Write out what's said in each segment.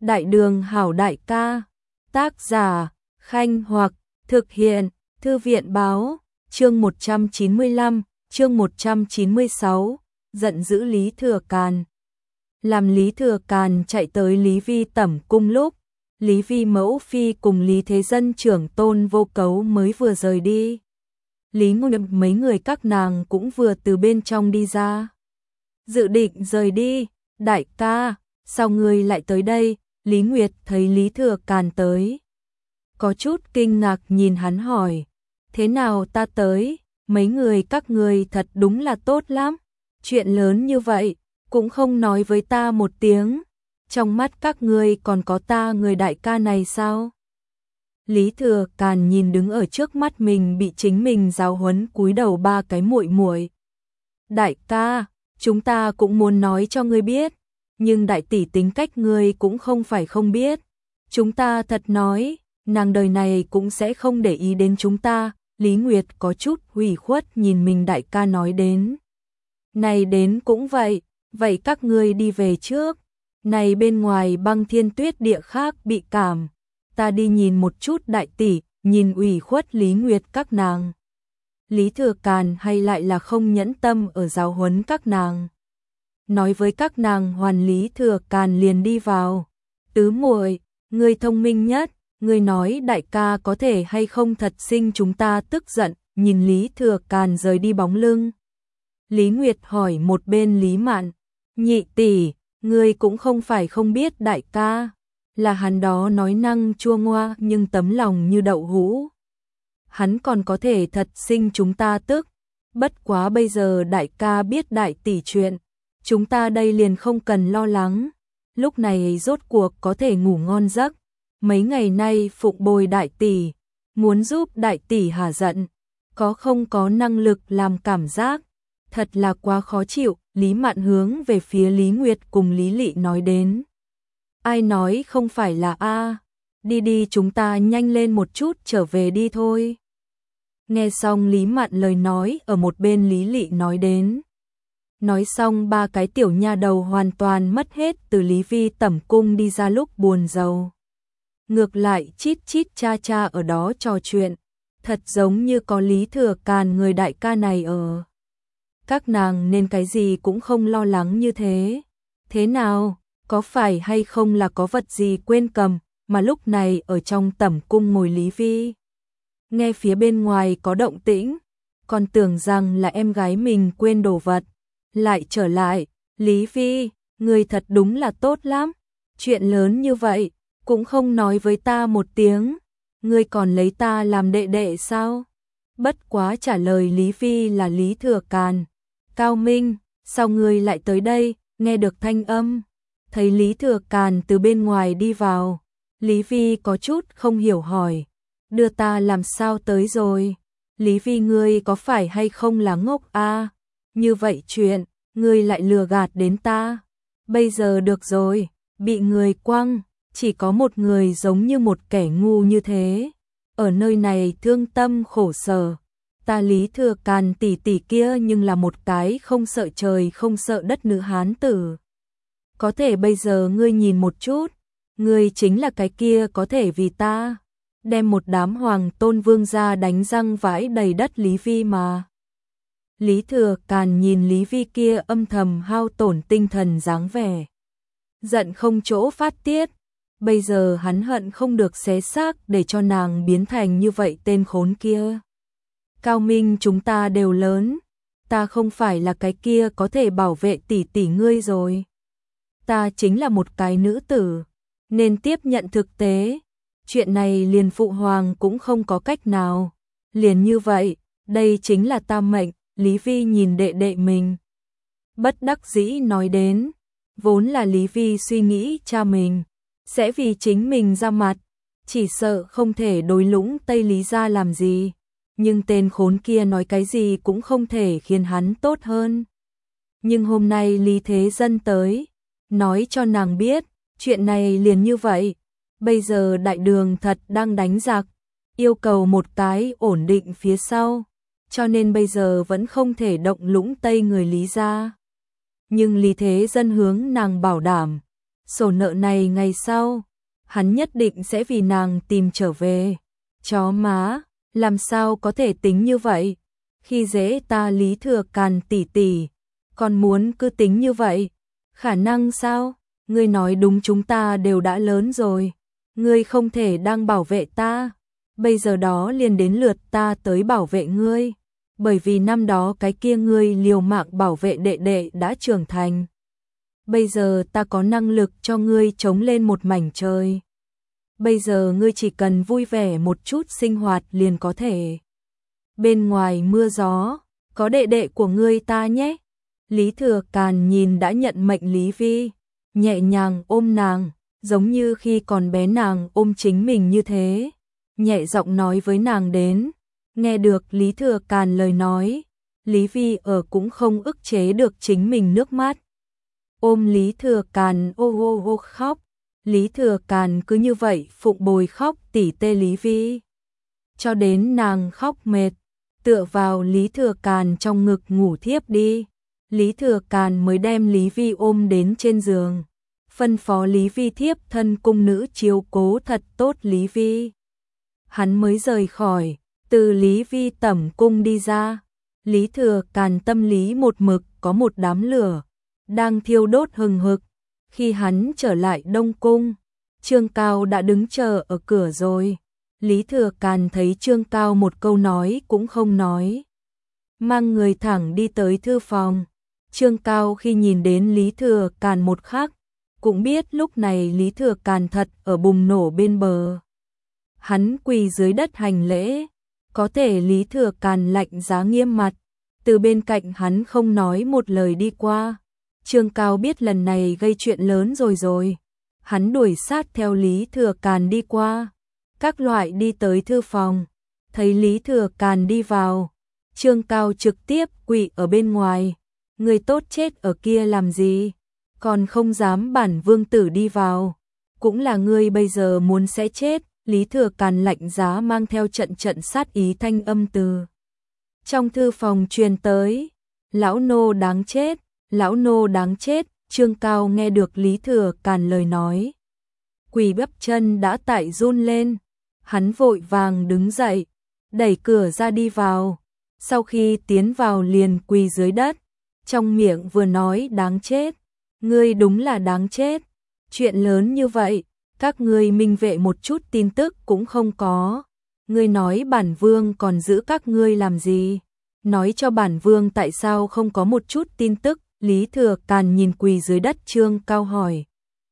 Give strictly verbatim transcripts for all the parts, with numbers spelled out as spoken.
Đại đường hảo đại ca, tác giả, Khanh Hoặc, thực hiện, Thư viện báo, chương một trăm chín mươi lăm, chương một trăm chín mươi sáu, giận dữ Lý Thừa Càn. Làm Lý Thừa Càn chạy tới Lý Vi tẩm cung lúc, Lý Vi mẫu phi cùng Lý Thế Dân trưởng tôn vô cấu mới vừa rời đi. Lý Ngô Nhậm mấy người các nàng cũng vừa từ bên trong đi ra. Dự định rời đi, đại ca, sao ngươi lại tới đây? Lý Nguyệt thấy Lý Thừa Càn tới, có chút kinh ngạc nhìn hắn hỏi, thế nào ta tới, mấy người các ngươi thật đúng là tốt lắm, chuyện lớn như vậy, cũng không nói với ta một tiếng, trong mắt các ngươi còn có ta người đại ca này sao? Lý Thừa Càn nhìn đứng ở trước mắt mình bị chính mình giáo huấn cúi đầu ba cái muội muội. Đại ca, chúng ta cũng muốn nói cho ngươi biết, nhưng đại tỷ tính cách ngươi cũng không phải không biết. Chúng ta thật nói, nàng đời này cũng sẽ không để ý đến chúng ta. Lý Nguyệt có chút ủy khuất nhìn mình đại ca nói đến. Này đến cũng vậy, vậy các ngươi đi về trước. Này bên ngoài băng thiên tuyết địa khác bị cảm. Ta đi nhìn một chút đại tỷ, nhìn ủy khuất Lý Nguyệt các nàng. Lý Thừa Càn hay lại là không nhẫn tâm ở giáo huấn các nàng. Nói với các nàng hoàn Lý Thừa Càn liền đi vào. Tứ muội, ngươi thông minh nhất, ngươi nói đại ca có thể hay không thật sinh chúng ta tức giận, nhìn Lý Thừa Càn rời đi bóng lưng. Lý Nguyệt hỏi một bên Lý Mạn, nhị tỷ, ngươi cũng không phải không biết đại ca, là hắn đó nói năng chua ngoa nhưng tấm lòng như đậu hũ. Hắn còn có thể thật sinh chúng ta tức, bất quá bây giờ đại ca biết đại tỷ chuyện. Chúng ta đây liền không cần lo lắng, lúc này rốt cuộc có thể ngủ ngon giấc. Mấy ngày nay phụng bồi đại tỷ, muốn giúp đại tỷ hả giận, có không có năng lực làm cảm giác, thật là quá khó chịu. Lý Mạn hướng về phía Lý Nguyệt cùng Lý Lị nói đến. Ai nói không phải là a, đi đi chúng ta nhanh lên một chút trở về đi thôi. Nghe xong Lý Mạn lời nói ở một bên Lý Lị nói đến. Nói xong ba cái tiểu nha đầu hoàn toàn mất hết từ Lý Vi tẩm cung đi ra lúc buồn rầu. Ngược lại chít chít cha cha ở đó trò chuyện, thật giống như có Lý Thừa Càn người đại ca này ở. Các nàng nên cái gì cũng không lo lắng như thế. Thế nào, có phải hay không là có vật gì quên cầm, mà lúc này ở trong tẩm cung ngồi Lý Vi. Nghe phía bên ngoài có động tĩnh, còn tưởng rằng là em gái mình quên đồ vật. Lại trở lại, Lý Vi, người thật đúng là tốt lắm, chuyện lớn như vậy, cũng không nói với ta một tiếng, ngươi còn lấy ta làm đệ đệ sao? Bất quá trả lời Lý Vi là Lý Thừa Càn. Cao Minh, sao ngươi lại tới đây? Nghe được thanh âm, thấy Lý Thừa Càn từ bên ngoài đi vào, Lý Vi có chút không hiểu hỏi, đưa ta làm sao tới rồi? Lý Vi ngươi có phải hay không là ngốc a? À? Như vậy chuyện, ngươi lại lừa gạt đến ta. Bây giờ được rồi, bị người quăng, chỉ có một người giống như một kẻ ngu như thế. Ở nơi này thương tâm khổ sở. Ta Lý Thừa Càn tỷ tỷ kia nhưng là một cái không sợ trời không sợ đất nữ hán tử. Có thể bây giờ ngươi nhìn một chút, ngươi chính là cái kia có thể vì ta đem một đám hoàng tôn vương gia đánh răng vãi đầy đất Lý Vi mà. Lý Thừa Càn nhìn Lý Vi kia âm thầm hao tổn tinh thần dáng vẻ, giận không chỗ phát tiết. Bây giờ hắn hận không được xé xác để cho nàng biến thành như vậy tên khốn kia. Cao Minh chúng ta đều lớn, ta không phải là cái kia có thể bảo vệ tỷ tỷ ngươi rồi. Ta chính là một cái nữ tử, nên tiếp nhận thực tế. Chuyện này liền phụ hoàng cũng không có cách nào. Liền như vậy, đây chính là ta mệnh. Lý Vi nhìn đệ đệ mình, bất đắc dĩ nói đến, vốn là Lý Vi suy nghĩ cha mình sẽ vì chính mình ra mặt, chỉ sợ không thể đối lũng Tây Lý gia làm gì, nhưng tên khốn kia nói cái gì cũng không thể khiến hắn tốt hơn. Nhưng hôm nay Lý Thế Dân tới, nói cho nàng biết, chuyện này liền như vậy, bây giờ đại đường thật đang đánh giặc, yêu cầu một cái ổn định phía sau. Cho nên bây giờ vẫn không thể động lũng Tây người Lý gia. Nhưng Lý Thế Dân hướng nàng bảo đảm, sổ nợ này ngày sau, hắn nhất định sẽ vì nàng tìm trở về. Chó má, làm sao có thể tính như vậy? Khi dễ ta Lý Thừa Càn tỷ tỷ, còn muốn cứ tính như vậy? Khả năng sao? Ngươi nói đúng, chúng ta đều đã lớn rồi. Ngươi không thể đang bảo vệ ta. Bây giờ đó liền đến lượt ta tới bảo vệ ngươi. Bởi vì năm đó cái kia ngươi liều mạng bảo vệ đệ đệ đã trưởng thành. Bây giờ ta có năng lực cho ngươi chống lên một mảnh trời. Bây giờ ngươi chỉ cần vui vẻ một chút sinh hoạt liền có thể. Bên ngoài mưa gió, có đệ đệ của ngươi ta nhé. Lý Thừa Càn nhìn đã nhận mệnh Lý Vi, nhẹ nhàng ôm nàng, giống như khi còn bé nàng ôm chính mình như thế. Nhẹ giọng nói với nàng đến. Nghe được Lý Thừa Càn lời nói, Lý Vi ở cũng không ức chế được chính mình nước mắt. Ôm Lý Thừa Càn ô ô ô khóc. Lý Thừa Càn cứ như vậy phụng bồi khóc tỉ tê Lý Vi. Cho đến nàng khóc mệt, tựa vào Lý Thừa Càn trong ngực ngủ thiếp đi. Lý Thừa Càn mới đem Lý Vi ôm đến trên giường. Phân phó Lý Vi thiếp thân cung nữ chiếu cố thật tốt Lý Vi. Hắn mới rời khỏi, từ Lý Vi tẩm cung đi ra. Lý Thừa Càn tâm lý một mực có một đám lửa đang thiêu đốt hừng hực. Khi hắn trở lại Đông Cung, Trương Cao đã đứng chờ ở cửa rồi. Lý Thừa Càn thấy Trương Cao một câu nói cũng không nói, mang người thẳng đi tới thư phòng. Trương Cao khi nhìn đến Lý Thừa Càn một khắc, cũng biết lúc này Lý Thừa Càn thật ở bùng nổ bên bờ. Hắn quỳ dưới đất hành lễ, có thể Lý Thừa Càn lạnh giá nghiêm mặt, từ bên cạnh hắn không nói một lời đi qua. Trương Cao biết lần này gây chuyện lớn rồi rồi. Hắn đuổi sát theo Lý Thừa Càn đi qua, các loại đi tới thư phòng, thấy Lý Thừa Càn đi vào. Trương Cao trực tiếp quỳ ở bên ngoài. Người tốt chết ở kia làm gì? Còn không dám bản vương tử đi vào. Cũng là ngươi bây giờ muốn sẽ chết. Lý Thừa Càn lạnh giá mang theo trận trận sát ý thanh âm từ trong thư phòng truyền tới. Lão nô đáng chết, lão nô đáng chết. Trương Cao nghe được Lý Thừa Càn lời nói, quỳ bắp chân đã tại run lên. Hắn vội vàng đứng dậy, đẩy cửa ra đi vào. Sau khi tiến vào liền quỳ dưới đất, trong miệng vừa nói đáng chết. Ngươi đúng là đáng chết. Chuyện lớn như vậy, các ngươi minh vệ một chút tin tức cũng không có. Ngươi nói bản vương còn giữ các ngươi làm gì? Nói cho bản vương tại sao không có một chút tin tức. Lý Thừa Càn nhìn quỳ dưới đất Trương Cao hỏi.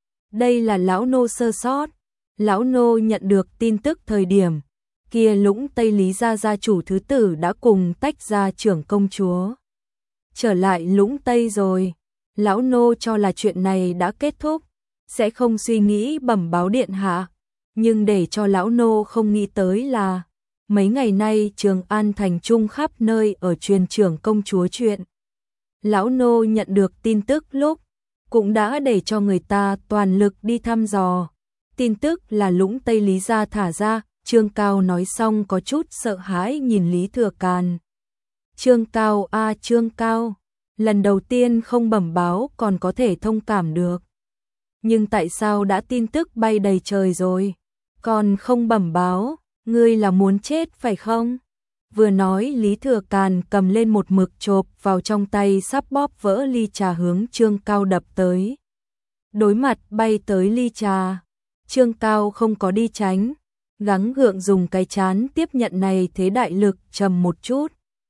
Đây là lão nô sơ sót. Lão nô nhận được tin tức thời điểm kia Lũng Tây Lý gia gia chủ thứ tử đã cùng tách ra trưởng công chúa, trở lại Lũng Tây rồi. Lão nô cho là chuyện này đã kết thúc, sẽ không suy nghĩ bẩm báo điện hạ. Nhưng để cho lão nô không nghĩ tới là mấy ngày nay Trường An thành trung khắp nơi ở truyền trưởng công chúa chuyện. Lão nô nhận được tin tức lúc cũng đã để cho người ta toàn lực đi thăm dò. Tin tức là Lũng Tây Lý gia thả ra. Trương Cao nói xong có chút sợ hãi nhìn Lý Thừa Càn. Trương Cao a à, Trương Cao, lần đầu tiên không bẩm báo còn có thể thông cảm được. Nhưng tại sao đã tin tức bay đầy trời rồi, còn không bẩm báo? Ngươi là muốn chết phải không? Vừa nói Lý Thừa Càn cầm lên một mực chộp vào trong tay sắp bóp vỡ ly trà hướng Trương Cao đập tới. Đối mặt bay tới ly trà, Trương Cao không có đi tránh, gắng gượng dùng cái chán tiếp nhận này thế đại lực trầm một chút.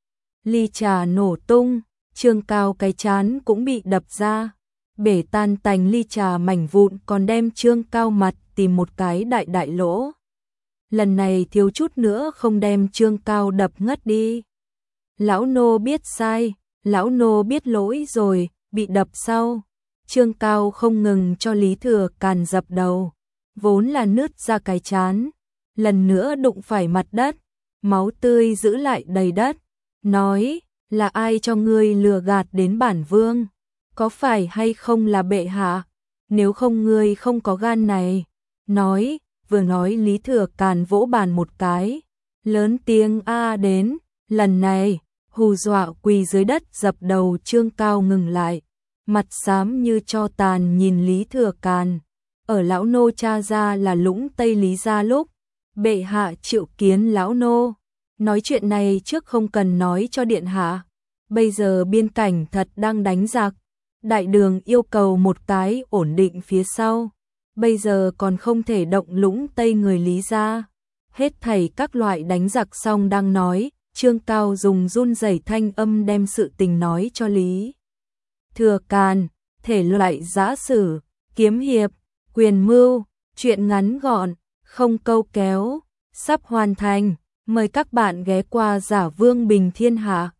Ly trà nổ tung, Trương Cao cái chán cũng bị đập ra, bể tan tành ly trà mảnh vụn còn đem Trương Cao mặt tìm một cái đại đại lỗ. Lần này thiếu chút nữa không đem Trương Cao đập ngất đi. Lão nô biết sai, lão nô biết lỗi rồi, bị đập sau. Trương Cao không ngừng cho Lý Thừa Càn dập đầu, vốn là nứt ra cái chán, lần nữa đụng phải mặt đất, máu tươi giữ lại đầy đất. Nói, là ai cho ngươi lừa gạt đến bản vương? Có phải hay không là bệ hạ? Nếu không ngươi không có gan này. Nói, vừa nói Lý Thừa Càn vỗ bàn một cái, lớn tiếng a đến. Lần này, hù dọa quỳ dưới đất dập đầu Trương Cao ngừng lại, mặt xám như tro tàn nhìn Lý Thừa Càn. Ở lão nô cha ra là Lũng Tây Lý gia lúc bệ hạ triệu kiến lão nô, nói chuyện này trước không cần nói cho điện hạ. Bây giờ biên cảnh thật đang đánh giặc, đại đường yêu cầu một cái ổn định phía sau, bây giờ còn không thể động Lũng Tây người Lý gia. Hết thảy các loại đánh giặc xong đang nói, Trương Cao dùng run rẩy thanh âm đem sự tình nói cho Lý Thừa Càn, thể loại giã sử, kiếm hiệp, quyền mưu, chuyện ngắn gọn, không câu kéo, sắp hoàn thành, mời các bạn ghé qua Giả Vương Bình Thiên Hạ.